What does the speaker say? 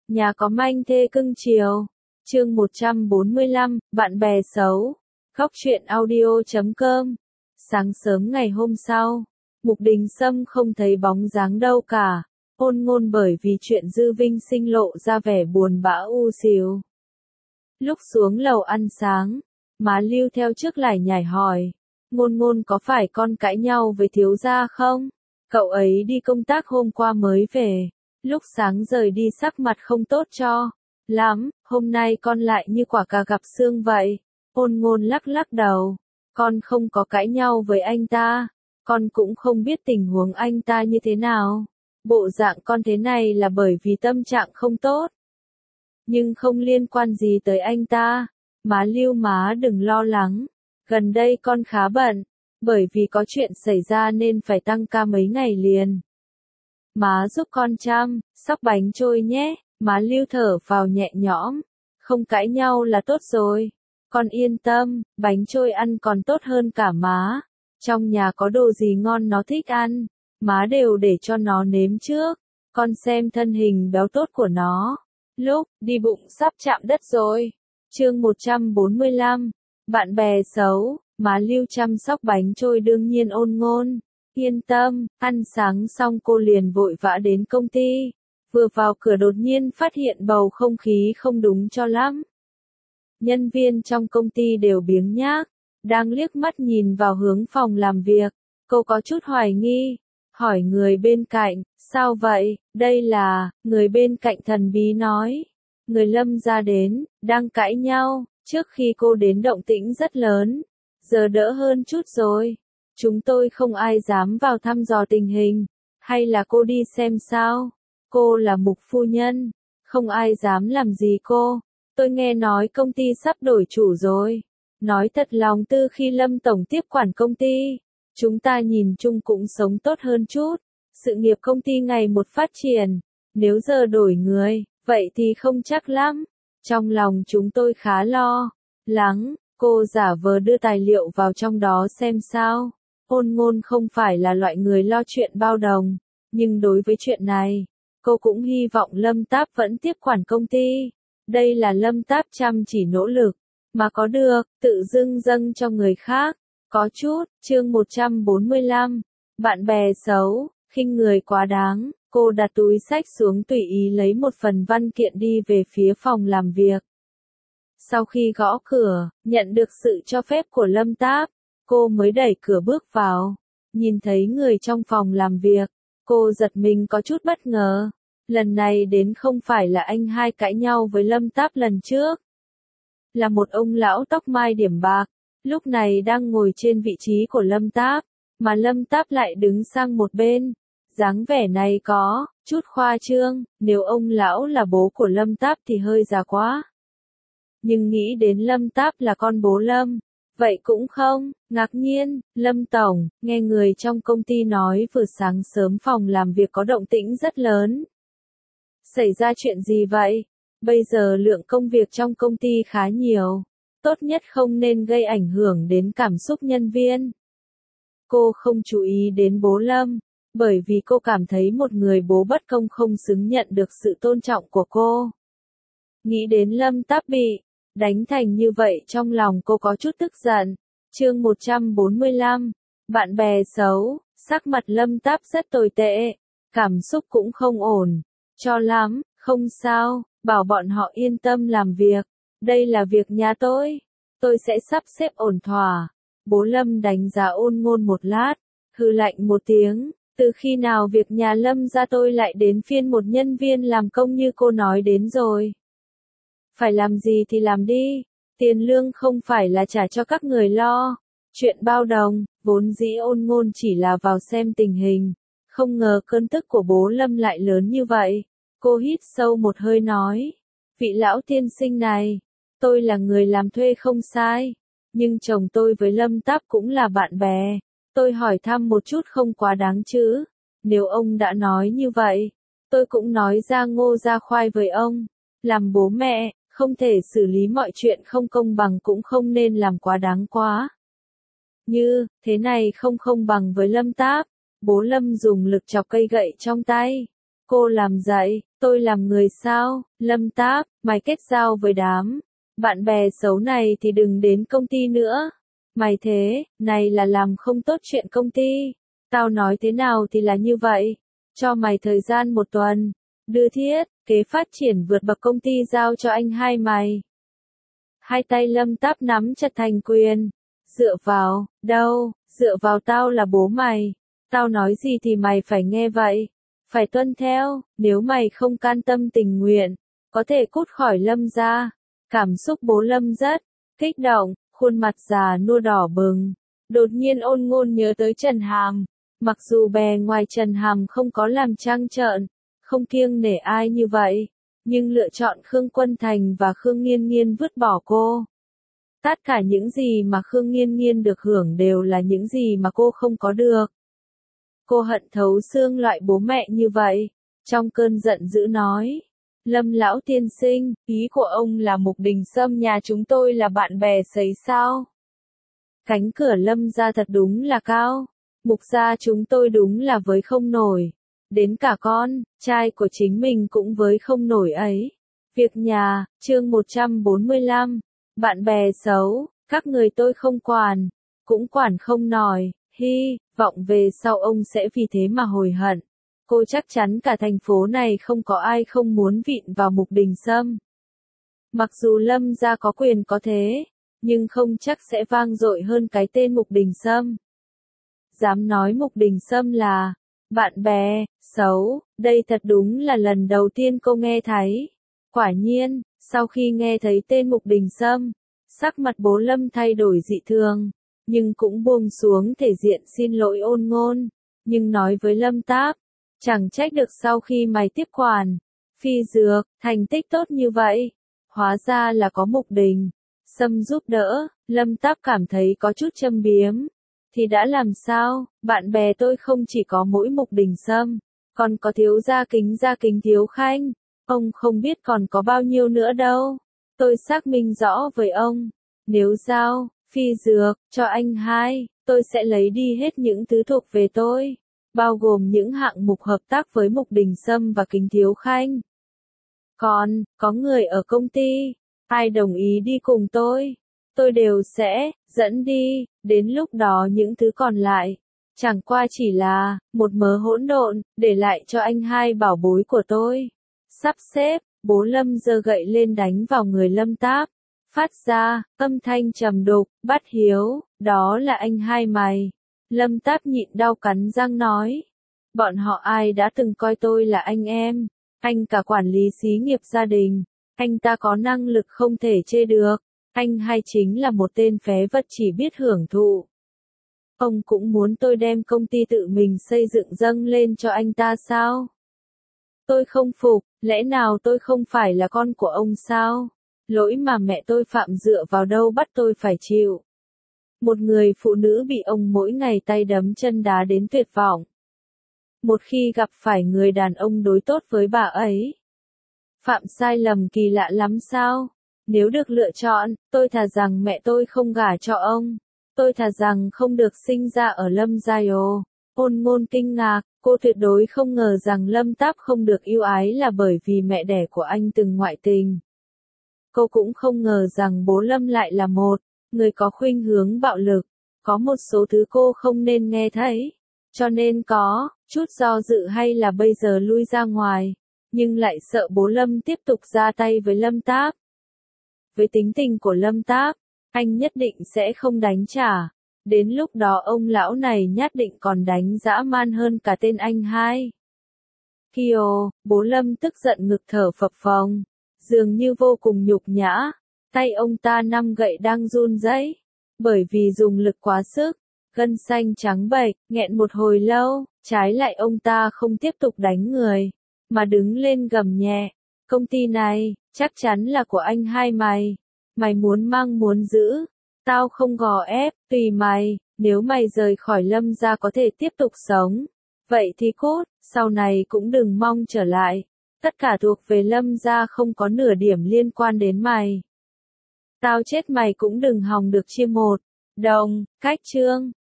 Nhà có manh thê cưng chiều. Chương 145, bạn bè xấu. Góc truyện audio.com. Sáng sớm ngày hôm sau, Mục Đình Sâm không thấy bóng dáng đâu cả. Ôn Ngôn bởi vì chuyện Dư Vinh sinh lộ ra vẻ buồn bã u xìu. Lúc xuống lầu ăn sáng, má Lưu theo trước lải nhải hỏi, Ngôn Ngôn có phải con cãi nhau với thiếu gia không? Cậu ấy đi công tác hôm qua mới về, lúc sáng rời đi sắc mặt không tốt cho lắm, hôm nay con lại như quả cà gặp xương vậy. Ôn Ngôn lắc lắc đầu, con không có cãi nhau với anh ta, con cũng không biết tình huống anh ta như thế nào. Bộ dạng con thế này là bởi vì tâm trạng không tốt, nhưng không liên quan gì tới anh ta. Má Lưu, má đừng lo lắng, gần đây con khá bận, bởi vì có chuyện xảy ra nên phải tăng ca mấy ngày liền. Má giúp con chăm sóc bánh trôi nhé. Má Lưu thở vào nhẹ nhõm, không cãi nhau là tốt rồi. Con yên tâm, bánh trôi ăn còn tốt hơn cả má. Trong nhà có đồ gì ngon nó thích ăn, má đều để cho nó nếm trước. Con xem thân hình béo tốt của nó, lúc đi bụng sắp chạm đất rồi. Chương 145, bạn bè xấu. Má Lưu chăm sóc bánh trôi đương nhiên Ôn Ngôn yên tâm. Ăn sáng xong cô liền vội vã đến công ty. Vừa vào cửa đột nhiên phát hiện bầu không khí không đúng cho lắm. Nhân viên trong công ty đều biếng nhác, đang liếc mắt nhìn vào hướng phòng làm việc. Cô có chút hoài nghi, hỏi người bên cạnh, sao vậy? Đây là, người bên cạnh thần bí nói. Người Lâm gia đến, đang cãi nhau, trước khi cô đến động tĩnh rất lớn, giờ đỡ hơn chút rồi. Chúng tôi không ai dám vào thăm dò tình hình, hay là cô đi xem sao? Cô là Mục phu nhân, không ai dám làm gì cô. Tôi nghe nói công ty sắp đổi chủ rồi. Nói thật lòng từ khi Lâm tổng tiếp quản công ty, chúng ta nhìn chung cũng sống tốt hơn chút. Sự nghiệp công ty ngày một phát triển, nếu giờ đổi người, vậy thì không chắc lắm. Trong lòng chúng tôi khá lo lắng. Cô giả vờ đưa tài liệu vào trong đó xem sao. Ôn Ngôn không phải là loại người lo chuyện bao đồng, nhưng đối với chuyện này, cô cũng hy vọng Lâm Táp vẫn tiếp quản công ty. Đây là Lâm Táp chăm chỉ nỗ lực, mà có được, tự dưng dâng cho người khác. Có chút. Chương 145, bạn bè xấu. Khinh người quá đáng. Cô đặt túi xách xuống tùy ý lấy một phần văn kiện đi về phía phòng làm việc. Sau khi gõ cửa, nhận được sự cho phép của Lâm Táp, cô mới đẩy cửa bước vào. Nhìn thấy người trong phòng làm việc, cô giật mình có chút bất ngờ. Lần này đến không phải là anh hai cãi nhau với Lâm Táp lần trước, là một ông lão tóc mai điểm bạc, lúc này đang ngồi trên vị trí của Lâm Táp, mà Lâm Táp lại đứng sang một bên. Dáng vẻ này có chút khoa trương, nếu ông lão là bố của Lâm Táp thì hơi già quá. Nhưng nghĩ đến Lâm Táp là con bố Lâm, vậy cũng không ngạc nhiên. Lâm tổng, nghe người trong công ty nói vừa sáng sớm phòng làm việc có động tĩnh rất lớn. Xảy ra chuyện gì vậy? Bây giờ lượng công việc trong công ty khá nhiều, tốt nhất không nên gây ảnh hưởng đến cảm xúc nhân viên. Cô không chú ý đến bố Lâm, bởi vì cô cảm thấy một người bố bất công không xứng nhận được sự tôn trọng của cô. Nghĩ đến Lâm Táp bị đánh thành như vậy trong lòng cô có chút tức giận. Chương 145, bạn bè xấu. Sắc mặt Lâm Táp rất tồi tệ, cảm xúc cũng không ổn cho lắm. Không sao, bảo bọn họ yên tâm làm việc, đây là việc nhà tôi sẽ sắp xếp ổn thỏa. Bố Lâm đánh giá Ôn Ngôn một lát, hừ lạnh một tiếng, từ khi nào việc nhà Lâm gia tôi lại đến phiên một nhân viên làm công như cô nói đến rồi. Phải làm gì thì làm đi, tiền lương không phải là trả cho các người lo. Chuyện bao đồng, vốn dĩ Ôn Ngôn chỉ là vào xem tình hình, không ngờ cơn tức của bố Lâm lại lớn như vậy. Cô hít sâu một hơi nói, vị lão tiên sinh này, tôi là người làm thuê không sai, nhưng chồng tôi với Lâm Táp cũng là bạn bè. Tôi hỏi thăm một chút không quá đáng chứ. Nếu ông đã nói như vậy, tôi cũng nói ra ngô ra khoai với ông. Làm bố mẹ, không thể xử lý mọi chuyện không công bằng cũng không nên làm quá đáng quá. Như thế này không công bằng với Lâm Táp. Bố Lâm dùng lực chọc cây gậy trong tay. Cô làm dạy, tôi làm người sao? Lâm Táp, mày kết giao với đám bạn bè xấu này thì đừng đến công ty nữa. Mày thế, này là làm không tốt chuyện công ty. Tao nói thế nào thì là như vậy. Cho mày thời gian 1 tuần. Đưa thiết, kế phát triển vượt bậc công ty giao cho anh hai mày. Hai tay Lâm Táp nắm chặt thành quyền. Dựa vào, đâu, dựa vào tao là bố mày. Tao nói gì thì mày phải nghe vậy. Phải tuân theo, nếu mày không can tâm tình nguyện, có thể cút khỏi Lâm ra. Cảm xúc bố Lâm rất kích động, khuôn mặt già nua đỏ bừng. Đột nhiên Ôn Ngôn nhớ tới Trần Hàm. Mặc dù bề ngoài Trần Hàm không có làm trăng trợn, không kiêng nể ai như vậy, nhưng lựa chọn Khương Quân Thành và Khương Nghiên Nghiên vứt bỏ cô. Tất cả những gì mà Khương Nghiên Nghiên được hưởng đều là những gì mà cô không có được. Cô hận thấu xương loại bố mẹ như vậy. Trong cơn giận dữ nói. Lâm lão tiên sinh, ý của ông là Mục Đình Sâm nhà chúng tôi là bạn bè sấy sao? Cánh cửa Lâm gia thật đúng là cao. Mục gia chúng tôi đúng là với không nổi. Đến cả con trai của chính mình cũng với không nổi ấy. Việc nhà, chương 145. Bạn bè xấu, các người tôi không quản. Cũng quản không nổi. Hy vọng về sau ông sẽ vì thế mà hối hận. Cô chắc chắn cả thành phố này không có ai không muốn vịn vào Mục Đình Sâm. Mặc dù Lâm gia có quyền có thế, nhưng không chắc sẽ vang dội hơn cái tên Mục Đình Sâm. Dám nói Mục Đình Sâm là bạn bè xấu, đây thật đúng là lần đầu tiên cô nghe thấy. Quả nhiên, sau khi nghe thấy tên Mục Đình Sâm, sắc mặt bố Lâm thay đổi dị thường, nhưng cũng buông xuống thể diện xin lỗi Ôn Ngôn, nhưng nói với Lâm Táp, chẳng trách được sau khi mày tiếp quản Phi Dược, thành tích tốt như vậy, hóa ra là có Mục Đình Sâm giúp đỡ. Lâm Táp cảm thấy có chút châm biếm. Thì đã làm sao, bạn bè tôi không chỉ có mỗi Mục Đình Sâm, còn có thiếu gia kính Thiếu Khanh, ông không biết còn có bao nhiêu nữa đâu. Tôi xác minh rõ với ông, nếu giao Phi Dược cho anh hai, tôi sẽ lấy đi hết những thứ thuộc về tôi, bao gồm những hạng mục hợp tác với Mục Đình Sâm và Kính Thiếu Khanh. Còn, có người ở công ty, ai đồng ý đi cùng tôi đều sẽ dẫn đi, đến lúc đó những thứ còn lại, chẳng qua chỉ là một mớ hỗn độn, để lại cho anh hai bảo bối của tôi. Sắp xếp, bố Lâm giơ gậy lên đánh vào người Lâm Táp, phát ra âm thanh trầm đục, Bát Hiếu, đó là anh hai mày. Lâm Táp nhịn đau cắn răng nói, bọn họ ai đã từng coi tôi là anh em, anh cả quản lý xí nghiệp gia đình, anh ta có năng lực không thể chê được. Anh hai chính là một tên phế vật chỉ biết hưởng thụ. Ông cũng muốn tôi đem công ty tự mình xây dựng dâng lên cho anh ta sao? Tôi không phục, lẽ nào tôi không phải là con của ông sao? Lỗi mà mẹ tôi phạm dựa vào đâu bắt tôi phải chịu. Một người phụ nữ bị ông mỗi ngày tay đấm chân đá đến tuyệt vọng. Một khi gặp phải người đàn ông đối tốt với bà ấy, phạm sai lầm kỳ lạ lắm sao? Nếu được lựa chọn, tôi thà rằng mẹ tôi không gả cho ông. Tôi thà rằng không được sinh ra ở Lâm gia. Ôn Ngôn kinh ngạc, cô tuyệt đối không ngờ rằng Lâm Táp không được yêu ái là bởi vì mẹ đẻ của anh từng ngoại tình. Cô cũng không ngờ rằng bố Lâm lại là một người có khuynh hướng bạo lực. Có một số thứ cô không nên nghe thấy, cho nên có chút do dự hay là bây giờ lui ra ngoài, nhưng lại sợ bố Lâm tiếp tục ra tay với Lâm Táp. Với tính tình của Lâm Táp, anh nhất định sẽ không đánh trả. Đến lúc đó ông lão này nhất định còn đánh dã man hơn cả tên anh hai. Kiều, bố Lâm tức giận ngực thở phập phồng, dường như vô cùng nhục nhã. Tay ông ta nắm gậy đang run rẩy, bởi vì dùng lực quá sức, gân xanh trắng bệch, nghẹn một hồi lâu, trái lại ông ta không tiếp tục đánh người, mà đứng lên gầm nhẹ. Công ty này, chắc chắn là của anh hai mày. Mày muốn mang muốn giữ. Tao không gò ép, tùy mày. Nếu mày rời khỏi Lâm gia có thể tiếp tục sống, vậy thì cút, sau này cũng đừng mong trở lại. Tất cả thuộc về Lâm gia không có nửa điểm liên quan đến mày. Tao chết mày cũng đừng hòng được chia một đồng. Cách chương